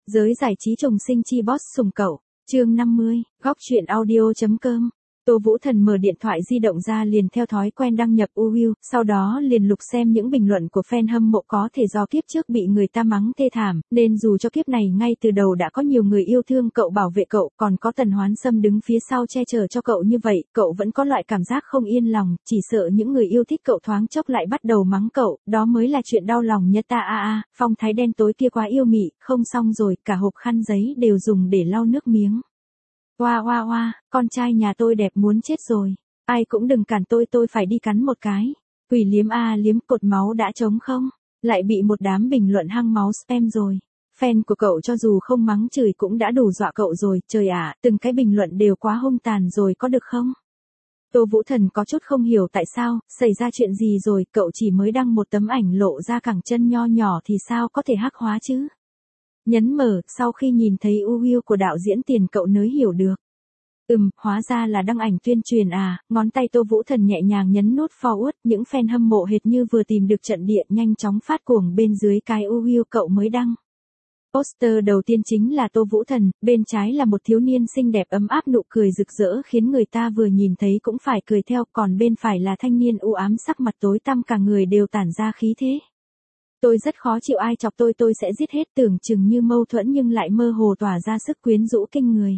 Giới giải trí trùng sinh chi boss sủng cậu, chương 50, góc truyện audio.com. Tô Vũ Thần mở điện thoại di động ra liền theo thói quen đăng nhập UW, sau đó liền lục xem những bình luận của fan hâm mộ có thể do kiếp trước bị người ta mắng thê thảm, nên dù cho kiếp này ngay từ đầu đã có nhiều người yêu thương cậu bảo vệ cậu, còn có Tần Hoán Sâm đứng phía sau che chở cho cậu như vậy, cậu vẫn có loại cảm giác không yên lòng, chỉ sợ những người yêu thích cậu thoáng chốc lại bắt đầu mắng cậu, đó mới là chuyện đau lòng nhất ta phong thái đen tối kia quá yêu mị, không xong rồi, cả hộp khăn giấy đều dùng để lau nước miếng. Oa, con trai nhà tôi đẹp muốn chết rồi. Ai cũng đừng cản tôi phải đi cắn một cái. Quỷ liếm liếm, cột máu đã trống không? Lại bị một đám bình luận hăng máu spam rồi. Fan của cậu cho dù không mắng chửi cũng đã đủ dọa cậu rồi, trời ạ, từng cái bình luận đều quá hung tàn rồi có được không? Tô Vũ Thần có chút không hiểu tại sao, xảy ra chuyện gì rồi, cậu chỉ mới đăng một tấm ảnh lộ ra cẳng chân nho nhỏ thì sao có thể hắc hóa chứ? Nhấn mở, sau khi nhìn thấy UW của đạo diễn Tiền cậu nới hiểu được. Hóa ra là đăng ảnh tuyên truyền ngón tay Tô Vũ Thần nhẹ nhàng nhấn nút forward, những fan hâm mộ hệt như vừa tìm được trận địa nhanh chóng phát cuồng bên dưới cái UW cậu mới đăng. Poster đầu tiên chính là Tô Vũ Thần, bên trái là một thiếu niên xinh đẹp ấm áp nụ cười rực rỡ khiến người ta vừa nhìn thấy cũng phải cười theo, còn bên phải là thanh niên u ám sắc mặt tối tăm cả người đều tản ra khí thế. Tôi rất khó chịu ai chọc tôi sẽ giết hết, tưởng chừng như mâu thuẫn nhưng lại mơ hồ tỏa ra sức quyến rũ kinh người.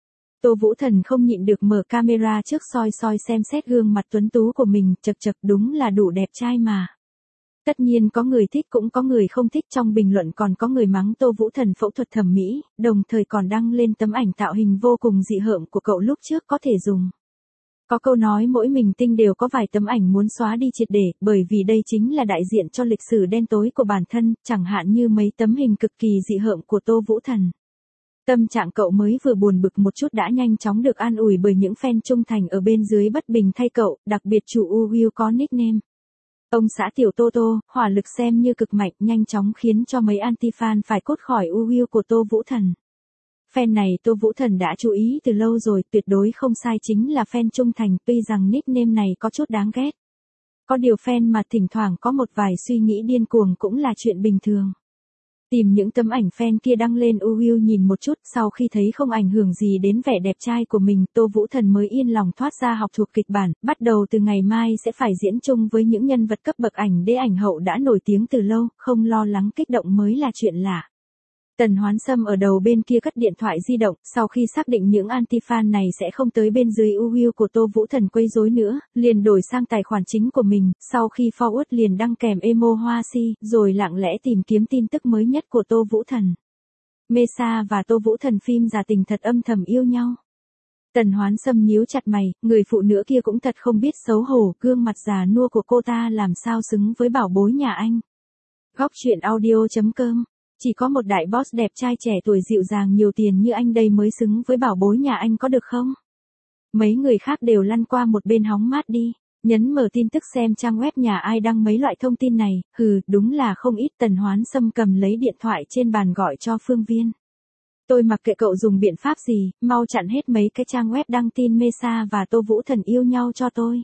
Tô Vũ Thần không nhịn được mở camera trước soi xem xét gương mặt tuấn tú của mình, chật đúng là đủ đẹp trai mà. Tất nhiên có người thích cũng có người không thích, trong bình luận còn có người mắng Tô Vũ Thần phẫu thuật thẩm mỹ, đồng thời còn đăng lên tấm ảnh tạo hình vô cùng dị hợm của cậu lúc trước có thể dùng. Có câu nói mỗi mình tinh đều có vài tấm ảnh muốn xóa đi triệt để, bởi vì đây chính là đại diện cho lịch sử đen tối của bản thân, chẳng hạn như mấy tấm hình cực kỳ dị hợm của Tô Vũ Thần. Tâm trạng cậu mới vừa buồn bực một chút đã nhanh chóng được an ủi bởi những fan trung thành ở bên dưới bất bình thay cậu, đặc biệt chủ UW có nickname. Ông xã tiểu Tô, hỏa lực xem như cực mạnh, nhanh chóng khiến cho mấy anti-fan phải cốt khỏi UW của Tô Vũ Thần. Fan này Tô Vũ Thần đã chú ý từ lâu rồi, tuyệt đối không sai, chính là fan trung thành, tuy rằng nickname này có chút đáng ghét. Có điều fan mà thỉnh thoảng có một vài suy nghĩ điên cuồng cũng là chuyện bình thường. Tìm những tấm ảnh fan kia đăng lên UW nhìn một chút, sau khi thấy không ảnh hưởng gì đến vẻ đẹp trai của mình, Tô Vũ Thần mới yên lòng thoát ra học thuộc kịch bản, bắt đầu từ ngày mai sẽ phải diễn chung với những nhân vật cấp bậc ảnh đế ảnh hậu đã nổi tiếng từ lâu, không lo lắng kích động mới là chuyện lạ. Tần Hoán Sâm ở đầu bên kia cất điện thoại di động, sau khi xác định những anti-fan này sẽ không tới bên dưới UW của Tô Vũ Thần quấy rối nữa, liền đổi sang tài khoản chính của mình, sau khi forward liền đăng kèm emo hoa si, rồi lặng lẽ tìm kiếm tin tức mới nhất của Tô Vũ Thần. Mesa và Tô Vũ Thần phim giả tình thật âm thầm yêu nhau. Tần Hoán Sâm nhíu chặt mày, người phụ nữ kia cũng thật không biết xấu hổ, gương mặt già nua của cô ta làm sao xứng với bảo bối nhà anh. Góc truyện audio.com. Chỉ có một đại boss đẹp trai trẻ tuổi dịu dàng nhiều tiền như anh đây mới xứng với bảo bối nhà anh có được không? Mấy người khác đều lăn qua một bên hóng mát đi. Nhấn mở tin tức xem trang web nhà ai đăng mấy loại thông tin này, đúng là không ít. Tần Hoán Sâm cầm lấy điện thoại trên bàn gọi cho Phương Viên. Tôi mặc kệ cậu dùng biện pháp gì, mau chặn hết mấy cái trang web đăng tin Mesa và Tô Vũ Thần yêu nhau cho tôi.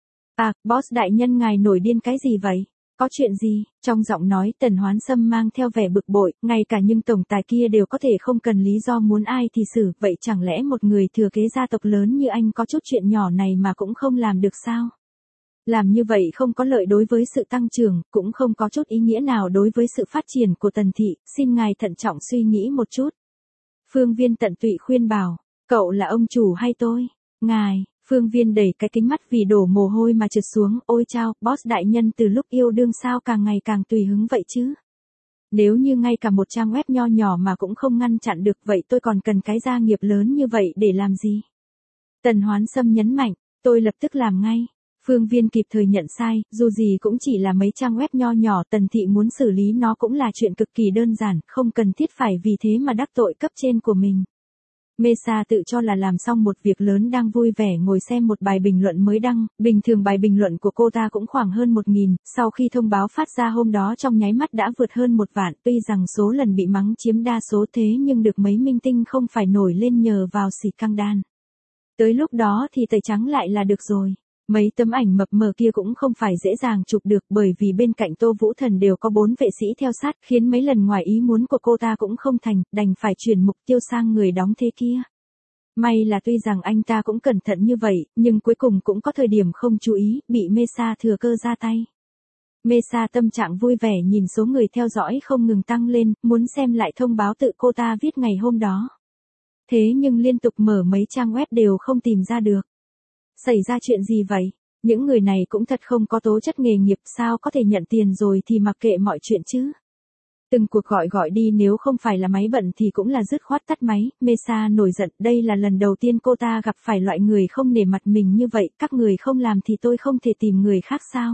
Boss đại nhân ngài nổi điên cái gì vậy? Có chuyện gì? Trong giọng nói Tần Hoán Sâm mang theo vẻ bực bội, ngay cả những tổng tài kia đều có thể không cần lý do muốn ai thì xử, vậy chẳng lẽ một người thừa kế gia tộc lớn như anh có chút chuyện nhỏ này mà cũng không làm được sao? Làm như vậy không có lợi đối với sự tăng trưởng, cũng không có chút ý nghĩa nào đối với sự phát triển của Tần thị, xin ngài thận trọng suy nghĩ một chút. Phương Viên tận tụy khuyên bảo, cậu là ông chủ hay tôi? Ngài. Phương Viên đẩy cái kính mắt vì đổ mồ hôi mà trượt xuống, ôi chao, boss đại nhân từ lúc yêu đương sao càng ngày càng tùy hứng vậy chứ? Nếu như ngay cả một trang web nho nhỏ mà cũng không ngăn chặn được vậy tôi còn cần cái gia nghiệp lớn như vậy để làm gì? Tần Hoán Sâm nhấn mạnh, tôi lập tức làm ngay. Phương Viên kịp thời nhận sai, dù gì cũng chỉ là mấy trang web nho nhỏ, Tần thị muốn xử lý nó cũng là chuyện cực kỳ đơn giản, không cần thiết phải vì thế mà đắc tội cấp trên của mình. Mesa tự cho là làm xong một việc lớn đang vui vẻ ngồi xem một bài bình luận mới đăng, bình thường bài bình luận của cô ta cũng khoảng hơn 1.000, sau khi thông báo phát ra hôm đó trong nháy mắt đã vượt hơn 1 vạn, tuy rằng số lần bị mắng chiếm đa số thế nhưng được mấy minh tinh không phải nổi lên nhờ vào xì căng đan. Tới lúc đó thì tẩy trắng lại là được rồi. Mấy tấm ảnh mập mờ kia cũng không phải dễ dàng chụp được bởi vì bên cạnh Tô Vũ Thần đều có 4 vệ sĩ theo sát, khiến mấy lần ngoài ý muốn của cô ta cũng không thành, đành phải chuyển mục tiêu sang người đóng thế kia. May là tuy rằng anh ta cũng cẩn thận như vậy, nhưng cuối cùng cũng có thời điểm không chú ý, bị Mesa thừa cơ ra tay. Mesa tâm trạng vui vẻ nhìn số người theo dõi không ngừng tăng lên, muốn xem lại thông báo tự cô ta viết ngày hôm đó. Thế nhưng liên tục mở mấy trang web đều không tìm ra được. Xảy ra chuyện gì vậy? Những người này cũng thật không có tố chất nghề nghiệp, sao có thể nhận tiền rồi thì mặc kệ mọi chuyện chứ. Từng cuộc gọi đi nếu không phải là máy bận thì cũng là dứt khoát tắt máy. Mesa nổi giận, đây là lần đầu tiên cô ta gặp phải loại người không nể mặt mình như vậy, các người không làm thì tôi không thể tìm người khác sao?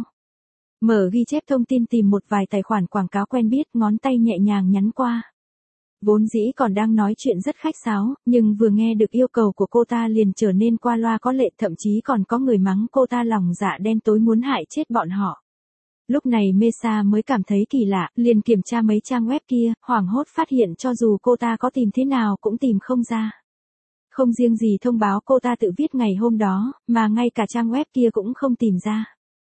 Mở ghi chép thông tin tìm một vài tài khoản quảng cáo quen biết, ngón tay nhẹ nhàng nhắn qua. Vốn dĩ còn đang nói chuyện rất khách sáo, nhưng vừa nghe được yêu cầu của cô ta liền trở nên qua loa có lệ, thậm chí còn có người mắng cô ta lòng dạ đen tối muốn hại chết bọn họ. Lúc này Mesa mới cảm thấy kỳ lạ, liền kiểm tra mấy trang web kia, hoảng hốt phát hiện cho dù cô ta có tìm thế nào cũng tìm không ra. Không riêng gì thông báo cô ta tự viết ngày hôm đó, mà ngay cả trang web kia cũng không tìm ra.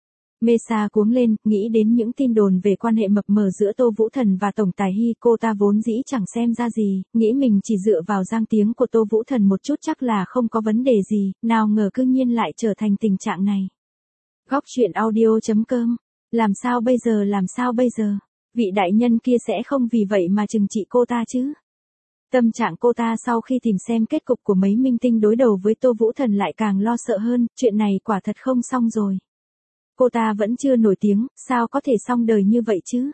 Mesa cuống lên, nghĩ đến những tin đồn về quan hệ mập mờ giữa Tô Vũ Thần và Tổng Tài Hy, cô ta vốn dĩ chẳng xem ra gì, nghĩ mình chỉ dựa vào giang tiếng của Tô Vũ Thần một chút chắc là không có vấn đề gì, nào ngờ cư nhiên lại trở thành tình trạng này. Góc truyện audio.com. Làm sao bây giờ? Vị đại nhân kia sẽ không vì vậy mà trừng trị cô ta chứ? Tâm trạng cô ta sau khi tìm xem kết cục của mấy minh tinh đối đầu với Tô Vũ Thần lại càng lo sợ hơn, chuyện này quả thật không xong rồi. Cô ta vẫn chưa nổi tiếng, sao có thể xong đời như vậy chứ?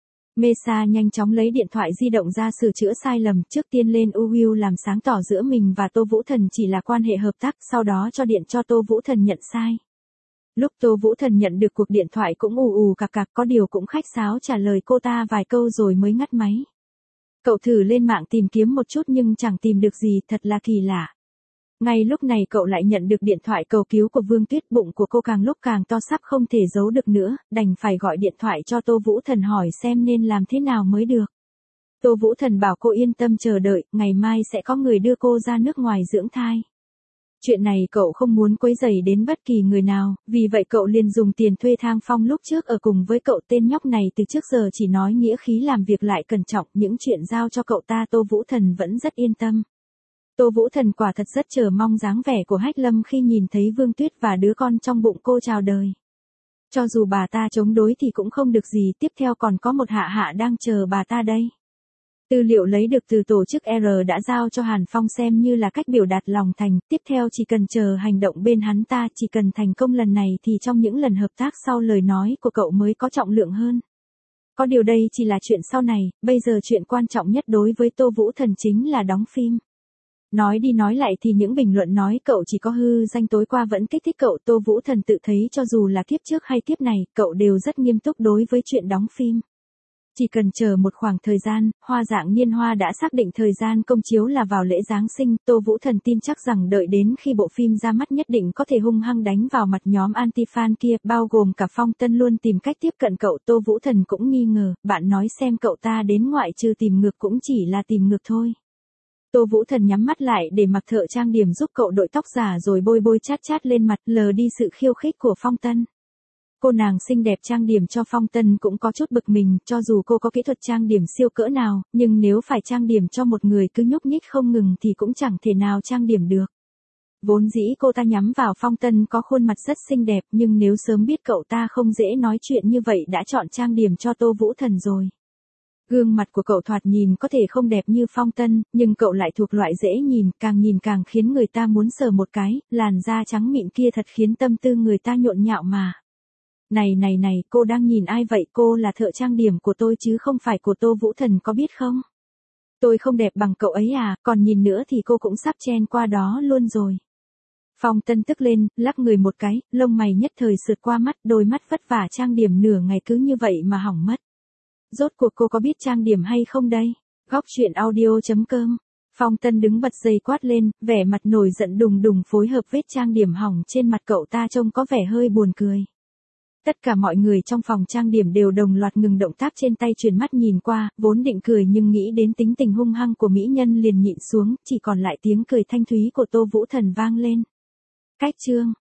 Mesa nhanh chóng lấy điện thoại di động ra sửa chữa sai lầm, trước tiên lên UU làm sáng tỏ giữa mình và Tô Vũ Thần chỉ là quan hệ hợp tác, sau đó cho điện cho Tô Vũ Thần nhận sai. Lúc Tô Vũ Thần nhận được cuộc điện thoại cũng ù cạc có điều cũng khách sáo trả lời cô ta vài câu rồi mới ngắt máy. Cậu thử lên mạng tìm kiếm một chút nhưng chẳng tìm được gì, thật là kỳ lạ. Ngay lúc này cậu lại nhận được điện thoại cầu cứu của Vương Tuyết, bụng của cô càng lúc càng to sắp không thể giấu được nữa, đành phải gọi điện thoại cho Tô Vũ Thần hỏi xem nên làm thế nào mới được. Tô Vũ Thần bảo cô yên tâm chờ đợi, ngày mai sẽ có người đưa cô ra nước ngoài dưỡng thai. Chuyện này cậu không muốn quấy rầy đến bất kỳ người nào, vì vậy cậu liền dùng tiền thuê Thang Phong lúc trước ở cùng với cậu. Tên nhóc này từ trước giờ chỉ nói nghĩa khí làm việc lại cẩn trọng, những chuyện giao cho cậu ta Tô Vũ Thần vẫn rất yên tâm. Tô Vũ Thần quả thật rất chờ mong dáng vẻ của Hách Lâm khi nhìn thấy Vương Tuyết và đứa con trong bụng cô chào đời. Cho dù bà ta chống đối thì cũng không được gì, tiếp theo còn có một hạ đang chờ bà ta đây. Tư liệu lấy được từ tổ chức R đã giao cho Hàn Phong xem như là cách biểu đạt lòng thành, tiếp theo chỉ cần chờ hành động bên hắn ta, chỉ cần thành công lần này thì trong những lần hợp tác sau lời nói của cậu mới có trọng lượng hơn. Có điều đây chỉ là chuyện sau này, bây giờ chuyện quan trọng nhất đối với Tô Vũ Thần chính là đóng phim. Nói đi nói lại thì những bình luận nói cậu chỉ có hư danh tối qua vẫn kích thích cậu. Tô Vũ Thần tự thấy cho dù là kiếp trước hay kiếp này, cậu đều rất nghiêm túc đối với chuyện đóng phim. Chỉ cần chờ một khoảng thời gian, Hoa Dạng Niên Hoa đã xác định thời gian công chiếu là vào lễ Giáng sinh. Tô Vũ Thần tin chắc rằng đợi đến khi bộ phim ra mắt nhất định có thể hung hăng đánh vào mặt nhóm anti-fan kia, bao gồm cả Phong Tân luôn tìm cách tiếp cận cậu. Tô Vũ Thần cũng nghi ngờ, bạn nói xem cậu ta đến ngoại trừ tìm ngược cũng chỉ là tìm ngược thôi. Tô Vũ Thần nhắm mắt lại để mặc thợ trang điểm giúp cậu đội tóc giả rồi bôi chát lên mặt, lờ đi sự khiêu khích của Phong Tân. Cô nàng xinh đẹp trang điểm cho Phong Tân cũng có chút bực mình, cho dù cô có kỹ thuật trang điểm siêu cỡ nào, nhưng nếu phải trang điểm cho một người cứ nhúc nhích không ngừng thì cũng chẳng thể nào trang điểm được. Vốn dĩ cô ta nhắm vào Phong Tân có khuôn mặt rất xinh đẹp, nhưng nếu sớm biết cậu ta không dễ nói chuyện như vậy đã chọn trang điểm cho Tô Vũ Thần rồi. Gương mặt của cậu thoạt nhìn có thể không đẹp như Phong Tân, nhưng cậu lại thuộc loại dễ nhìn càng khiến người ta muốn sờ một cái, làn da trắng mịn kia thật khiến tâm tư người ta nhộn nhạo mà. Này, cô đang nhìn ai vậy? Cô là thợ trang điểm của tôi chứ không phải của Tô Vũ Thần có biết không? Tôi không đẹp bằng cậu ấy à, còn nhìn nữa thì cô cũng sắp chen qua đó luôn rồi. Phong Tân tức lên, lắc người một cái, lông mày nhất thời sượt qua mắt, đôi mắt vất vả trang điểm nửa ngày cứ như vậy mà hỏng mất. Rốt cuộc cô có biết trang điểm hay không đây? Góc truyện audio.com. Phong Tân đứng bật dậy quát lên, vẻ mặt nổi giận đùng phối hợp vết trang điểm hỏng trên mặt cậu ta trông có vẻ hơi buồn cười. Tất cả mọi người trong phòng trang điểm đều đồng loạt ngừng động tác trên tay chuyển mắt nhìn qua, vốn định cười nhưng nghĩ đến tính tình hung hăng của mỹ nhân liền nhịn xuống, chỉ còn lại tiếng cười thanh thúy của Tô Vũ Thần vang lên. Cách chương